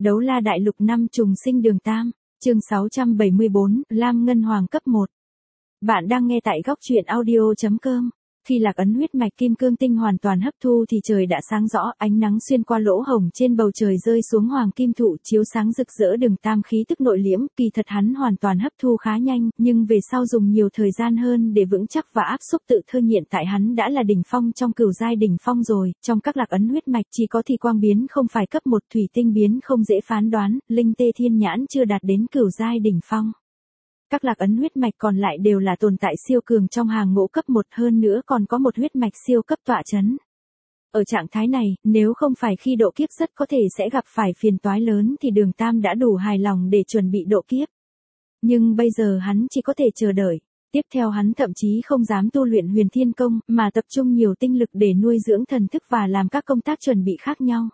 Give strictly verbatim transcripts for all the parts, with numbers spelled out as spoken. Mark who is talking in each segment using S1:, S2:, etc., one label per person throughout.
S1: Đấu la đại lục năm trùng sinh đường Tam, chương sáu trăm bảy mươi bốn, Lam Ngân Hoàng cấp một. Bạn đang nghe tại góc truyện audio.com. Khi lạc ấn huyết mạch kim cương tinh hoàn toàn hấp thu thì trời đã sáng rõ, ánh nắng xuyên qua lỗ hổng trên bầu trời rơi xuống hoàng kim thụ chiếu sáng rực rỡ đường Tam khí tức nội liễm, kỳ thật hắn hoàn toàn hấp thu khá nhanh, nhưng về sau dùng nhiều thời gian hơn để vững chắc và áp xúc tự thân hiện tại hắn đã là đỉnh phong trong cửu giai đỉnh phong rồi, trong các lạc ấn huyết mạch chỉ có thi quang biến không phải cấp một, thủy tinh biến không dễ phán đoán, linh tê thiên nhãn chưa đạt đến cửu giai đỉnh phong. Các lạc ấn huyết mạch còn lại đều là tồn tại siêu cường trong hàng ngũ cấp một, hơn nữa còn có một huyết mạch siêu cấp tọa chấn. Ở trạng thái này, nếu không phải khi độ kiếp rất có thể sẽ gặp phải phiền toái lớn thì đường Tam đã đủ hài lòng để chuẩn bị độ kiếp. Nhưng bây giờ hắn chỉ có thể chờ đợi. Tiếp theo hắn thậm chí không dám tu luyện huyền thiên công, mà tập trung nhiều tinh lực để nuôi dưỡng thần thức và làm các công tác chuẩn bị khác nhau.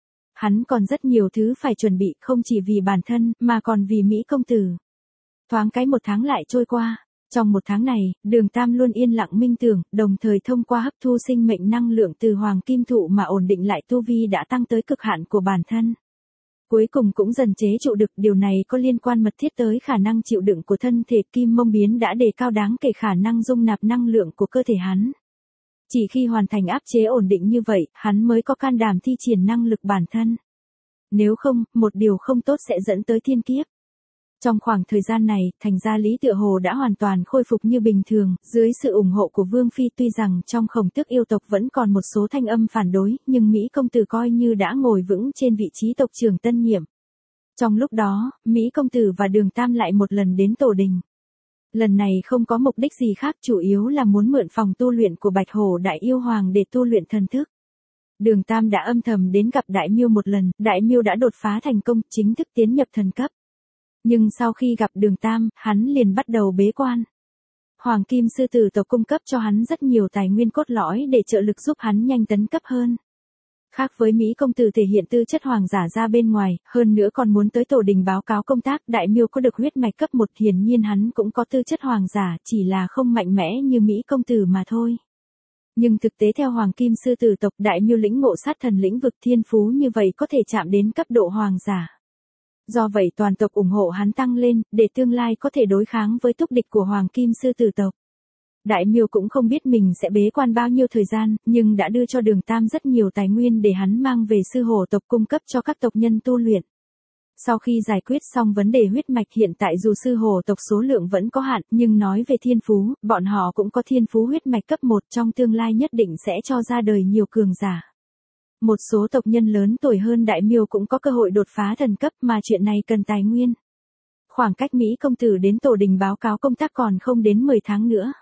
S1: Hắn còn rất nhiều thứ phải chuẩn bị, không chỉ vì bản thân, mà còn vì Mỹ công tử. Thoáng cái một tháng lại trôi qua, trong một tháng này, đường Tam luôn yên lặng minh tưởng, đồng thời thông qua hấp thu sinh mệnh năng lượng từ hoàng kim thụ mà ổn định lại tu vi đã tăng tới cực hạn của bản thân. Cuối cùng cũng dần chế trụ được, điều này có liên quan mật thiết tới khả năng chịu đựng của thân thể, kim mông biến đã đề cao đáng kể khả năng dung nạp năng lượng của cơ thể hắn. Chỉ khi hoàn thành áp chế ổn định như vậy, hắn mới có can đảm thi triển năng lực bản thân. Nếu không, một điều không tốt sẽ dẫn tới thiên kiếp. Trong khoảng thời gian này, thành gia Lý tựa hồ đã hoàn toàn khôi phục như bình thường, dưới sự ủng hộ của Vương Phi, tuy rằng trong Khổng Tước yêu tộc vẫn còn một số thanh âm phản đối, nhưng Mỹ công tử coi như đã ngồi vững trên vị trí tộc trưởng tân nhiệm. Trong lúc đó, Mỹ công tử và đường Tam lại một lần đến tổ đình. Lần này không có mục đích gì khác, chủ yếu là muốn mượn phòng tu luyện của Bạch Hổ Đại Yêu Hoàng để tu luyện thần thức. Đường Tam đã âm thầm đến gặp Đại Miêu một lần, Đại Miêu đã đột phá thành công, chính thức tiến nhập thần cấp. Nhưng sau khi gặp đường Tam, hắn liền bắt đầu bế quan. Hoàng Kim Sư Tử tộc cung cấp cho hắn rất nhiều tài nguyên cốt lõi để trợ lực giúp hắn nhanh tấn cấp hơn. Khác với Mỹ công tử thể hiện tư chất hoàng giả ra bên ngoài, hơn nữa còn muốn tới tổ đình báo cáo công tác, Đại Miêu có được huyết mạch cấp một, hiển nhiên hắn cũng có tư chất hoàng giả, chỉ là không mạnh mẽ như Mỹ công tử mà thôi. Nhưng thực tế theo Hoàng Kim Sư Tử tộc, Đại Miêu lĩnh ngộ sát thần lĩnh vực, thiên phú như vậy có thể chạm đến cấp độ hoàng giả. Do vậy toàn tộc ủng hộ hắn tăng lên, để tương lai có thể đối kháng với túc địch của Hoàng Kim Sư Tử tộc. Đại Miêu cũng không biết mình sẽ bế quan bao nhiêu thời gian, nhưng đã đưa cho đường Tam rất nhiều tài nguyên để hắn mang về sư hổ tộc cung cấp cho các tộc nhân tu luyện. Sau khi giải quyết xong vấn đề huyết mạch, hiện tại dù sư hổ tộc số lượng vẫn có hạn, nhưng nói về thiên phú, bọn họ cũng có thiên phú huyết mạch cấp một, trong tương lai nhất định sẽ cho ra đời nhiều cường giả. Một số tộc nhân lớn tuổi hơn Đại Miêu cũng có cơ hội đột phá thần cấp, mà chuyện này cần tài nguyên. Khoảng cách Mỹ công tử đến tổ đình báo cáo công tác còn không đến mười tháng nữa.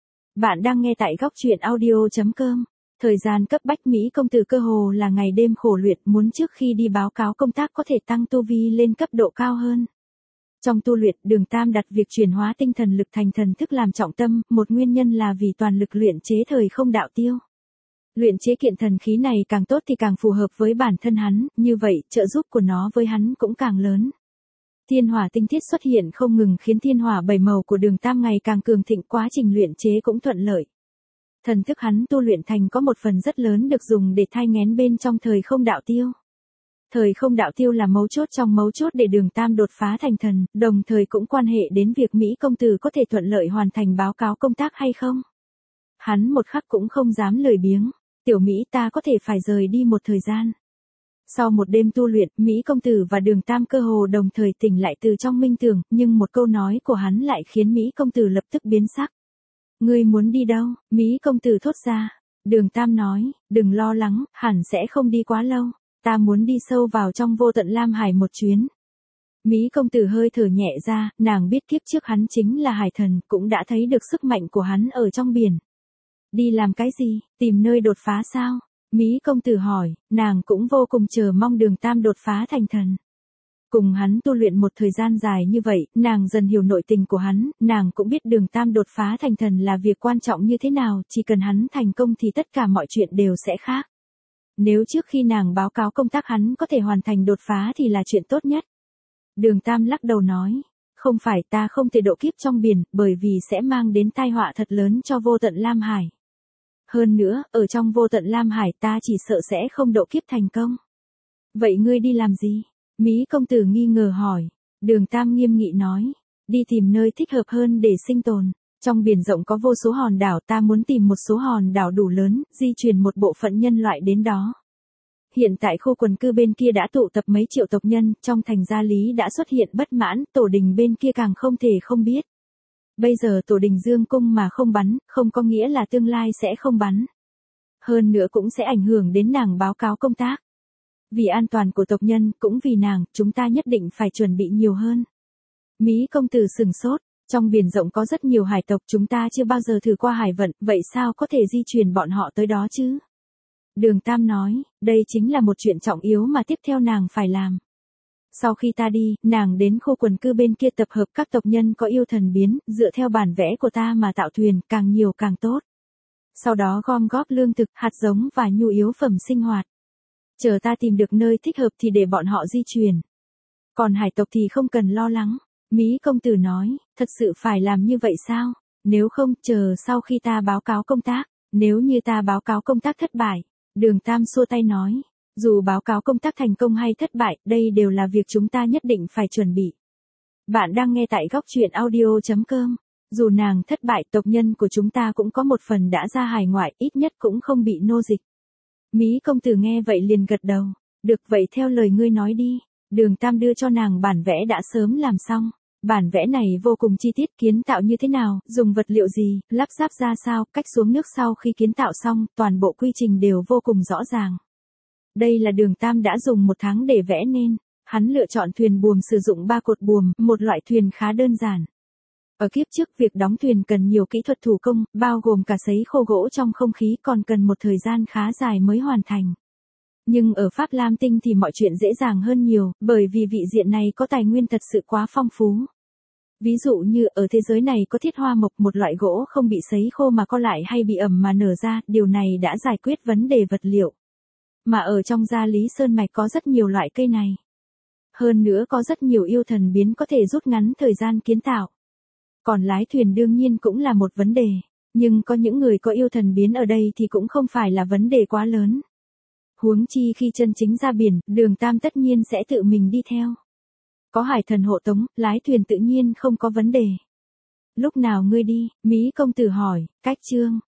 S1: Bạn đang nghe tại góc truyện audio.com. Thời gian cấp bách, Mỹ công tử cơ hồ là ngày đêm khổ luyện, muốn trước khi đi báo cáo công tác có thể tăng tu vi lên cấp độ cao hơn. Trong tu luyện, đường Tam đặt việc chuyển hóa tinh thần lực thành thần thức làm trọng tâm, một nguyên nhân là vì toàn lực luyện chế thời không đạo tiêu. Luyện chế kiện thần khí này càng tốt thì càng phù hợp với bản thân hắn, như vậy, trợ giúp của nó với hắn cũng càng lớn. Thiên hỏa tinh thiết xuất hiện không ngừng khiến thiên hỏa bảy màu của đường Tam ngày càng cường thịnh, quá trình luyện chế cũng thuận lợi. Thần thức hắn tu luyện thành có một phần rất lớn được dùng để thai nghén bên trong thời không đạo tiêu. Thời không đạo tiêu là mấu chốt trong mấu chốt để đường Tam đột phá thành thần, đồng thời cũng quan hệ đến việc Mỹ công tử có thể thuận lợi hoàn thành báo cáo công tác hay không. Hắn một khắc cũng không dám lười biếng. Tiểu Mỹ, ta có thể phải rời đi một thời gian. Sau một đêm tu luyện, Mỹ công tử và đường Tam cơ hồ đồng thời tỉnh lại từ trong minh tưởng, nhưng một câu nói của hắn lại khiến Mỹ công tử lập tức biến sắc. Ngươi muốn đi đâu? Mỹ công tử thốt ra. Đường Tam nói, đừng lo lắng, hẳn sẽ không đi quá lâu. Ta muốn đi sâu vào trong vô tận Lam Hải một chuyến. Mỹ công tử hơi thở nhẹ ra, nàng biết kiếp trước hắn chính là hải thần, cũng đã thấy được sức mạnh của hắn ở trong biển. Đi làm cái gì? Tìm nơi đột phá sao? Mỹ công tử hỏi, nàng cũng vô cùng chờ mong đường Tam đột phá thành thần. Cùng hắn tu luyện một thời gian dài như vậy, nàng dần hiểu nội tình của hắn, nàng cũng biết đường Tam đột phá thành thần là việc quan trọng như thế nào, chỉ cần hắn thành công thì tất cả mọi chuyện đều sẽ khác. Nếu trước khi nàng báo cáo công tác hắn có thể hoàn thành đột phá thì là chuyện tốt nhất. Đường Tam lắc đầu nói, không phải, ta không thể độ kiếp trong biển, bởi vì sẽ mang đến tai họa thật lớn cho vô tận Lam Hải. Hơn nữa, ở trong vô tận Lam Hải ta chỉ sợ sẽ không độ kiếp thành công. Vậy ngươi đi làm gì? Mỹ công tử nghi ngờ hỏi. Đường Tam nghiêm nghị nói. Đi tìm nơi thích hợp hơn để sinh tồn. Trong biển rộng có vô số hòn đảo, ta muốn tìm một số hòn đảo đủ lớn, di chuyển một bộ phận nhân loại đến đó. Hiện tại khu quần cư bên kia đã tụ tập mấy triệu tộc nhân, trong thành Gia Lý đã xuất hiện bất mãn, tổ đình bên kia càng không thể không biết. Bây giờ tổ đình dương cung mà không bắn, không có nghĩa là tương lai sẽ không bắn. Hơn nữa cũng sẽ ảnh hưởng đến nàng báo cáo công tác. Vì an toàn của tộc nhân, cũng vì nàng, chúng ta nhất định phải chuẩn bị nhiều hơn. Mỹ công tử sừng sốt, trong biển rộng có rất nhiều hải tộc, chúng ta chưa bao giờ thử qua hải vận, vậy sao có thể di chuyển bọn họ tới đó chứ? Đường Tam nói, đây chính là một chuyện trọng yếu mà tiếp theo nàng phải làm. Sau khi ta đi, nàng đến khu quần cư bên kia tập hợp các tộc nhân có yêu thần biến, dựa theo bản vẽ của ta mà tạo thuyền, càng nhiều càng tốt. Sau đó gom góp lương thực, hạt giống và nhu yếu phẩm sinh hoạt. Chờ ta tìm được nơi thích hợp thì để bọn họ di chuyển. Còn hải tộc thì không cần lo lắng. Mỹ công tử nói, thật sự phải làm như vậy sao? Nếu không, chờ sau khi ta báo cáo công tác. Nếu như ta báo cáo công tác thất bại. Đường Tam xua tay nói, dù báo cáo công tác thành công hay thất bại, đây đều là việc chúng ta nhất định phải chuẩn bị. Bạn đang nghe tại góc truyện audio chấm com. Dù nàng thất bại, tộc nhân của chúng ta cũng có một phần đã ra hải ngoại, ít nhất cũng không bị nô dịch. Mỹ công tử nghe vậy liền gật đầu. Được, vậy theo lời ngươi nói đi. Đường Tam đưa cho nàng bản vẽ đã sớm làm xong. Bản vẽ này vô cùng chi tiết, kiến tạo như thế nào, dùng vật liệu gì, lắp ráp ra sao, cách xuống nước sau khi kiến tạo xong, toàn bộ quy trình đều vô cùng rõ ràng. Đây là Đường Tam đã dùng một tháng để vẽ nên. Hắn lựa chọn thuyền buồm sử dụng ba cột buồm, một loại thuyền khá đơn giản. Ở kiếp trước việc đóng thuyền cần nhiều kỹ thuật thủ công, bao gồm cả sấy khô gỗ trong không khí, còn cần một thời gian khá dài mới hoàn thành. Nhưng ở Pháp Lam Tinh thì mọi chuyện dễ dàng hơn nhiều, bởi vì vị diện này có tài nguyên thật sự quá phong phú. Ví dụ như ở thế giới này có thiết hoa mộc, một loại gỗ không bị sấy khô mà co lại hay bị ẩm mà nở ra, điều này đã giải quyết vấn đề vật liệu. Mà ở trong Gia Lý Sơn Mạch có rất nhiều loại cây này. Hơn nữa có rất nhiều yêu thần biến có thể rút ngắn thời gian kiến tạo. Còn lái thuyền đương nhiên cũng là một vấn đề, nhưng có những người có yêu thần biến ở đây thì cũng không phải là vấn đề quá lớn. Huống chi khi chân chính ra biển, Đường Tam tất nhiên sẽ tự mình đi theo. Có hải thần hộ tống, lái thuyền tự nhiên không có vấn đề. Lúc nào ngươi đi? Mỹ công tử hỏi, cách chương.